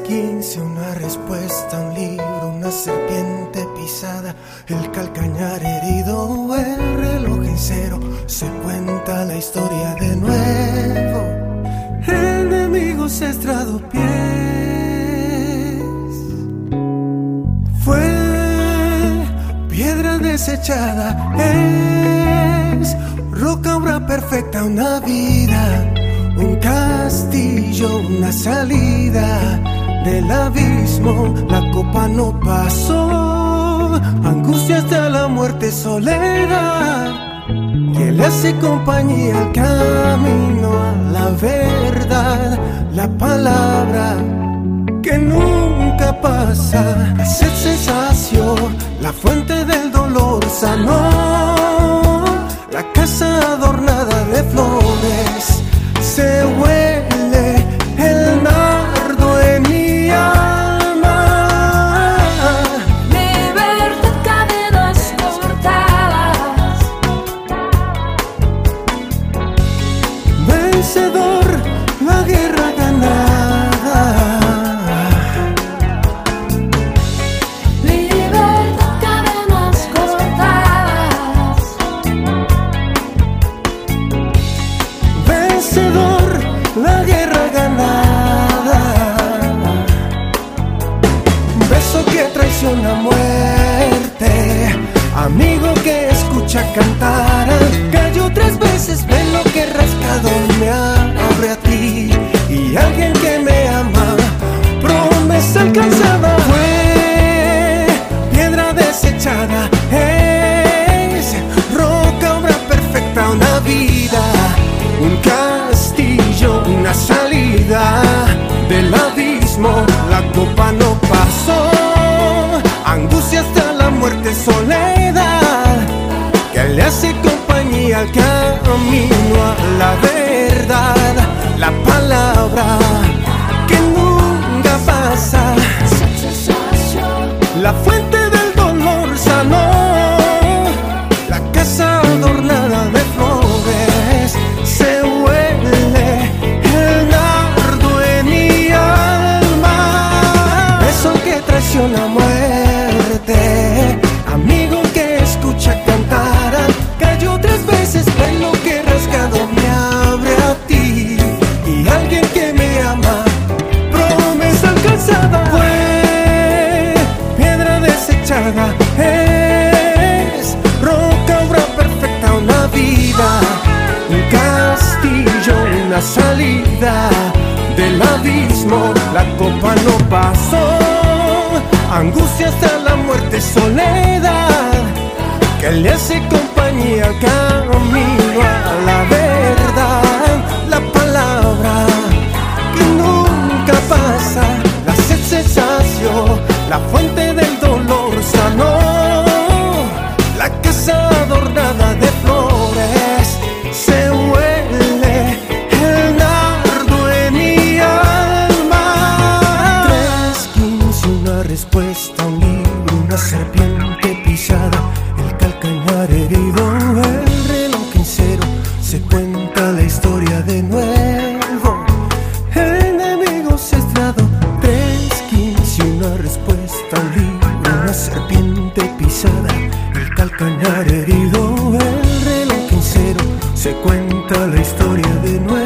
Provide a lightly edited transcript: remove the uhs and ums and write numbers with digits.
15, una respuesta, un libro, una serpiente pisada, el calcañar herido, el reloj en cero, se cuenta la historia de nuevo. Enemigos estrado pies, fue piedra desechada, es roca, obra perfecta, una vida, un castillo, una salida del abismo. La copa no pasó, angustia hasta la muerte, soledad, que le hace compañía al camino a la verdad. La palabra que nunca pasa, la sed se sació, la fuente del dolor sanó, la casa adornada de flores, se huele el nardo en mi alma. Libertad, cadenas cortadas, vencedor, la guerra ganada. libertad, cadenas cortadas, Vencedor, la guerra ganada. Beso que traiciona muerte, amigo que escucha cantar. Cayó 3 veces, ven lo que rascado me abre a ti. Y alguien que me ama, promesa alcanzada. Fue piedra desechada, es roca, obra perfecta, una vida, un castillo, una salida del abismo. La copa no pasó, angustia hasta la muerte, soledad, que le hace compañía al camino a la verdad. La palabra que nunca pasa, la fuente del dolor sanó, la casa adornada de flores, se huele el nardo en mi alma. Beso que traiciona muerte, amigo que escucha cantar. Cayó 3 veces, ven lo que rascado me abre a ti. Y alguien que me ama, promesa alcanzada. Fue piedra desechada, es roca, obra perfecta, una vida, un castillo, una salida del abismo. La copa no pasó, angustia hasta la muerte, soledad, que le hace compañía al camino a la verdad. La palabra que nunca pasa, la sed se sació, la fuente del dolor sanó, la casa adornada de flores, se huele el nardo en mi alma. 3:15, una respuesta, un libro, una serpiente pisada, el calcañar herido, el reloj en cero, se cuenta la historia de nuevo. Enemigos estrado, 3:15, una respuesta, un libro, una serpiente pisada, el calcañar herido, el reloj en cero, se cuenta la historia de nuevo.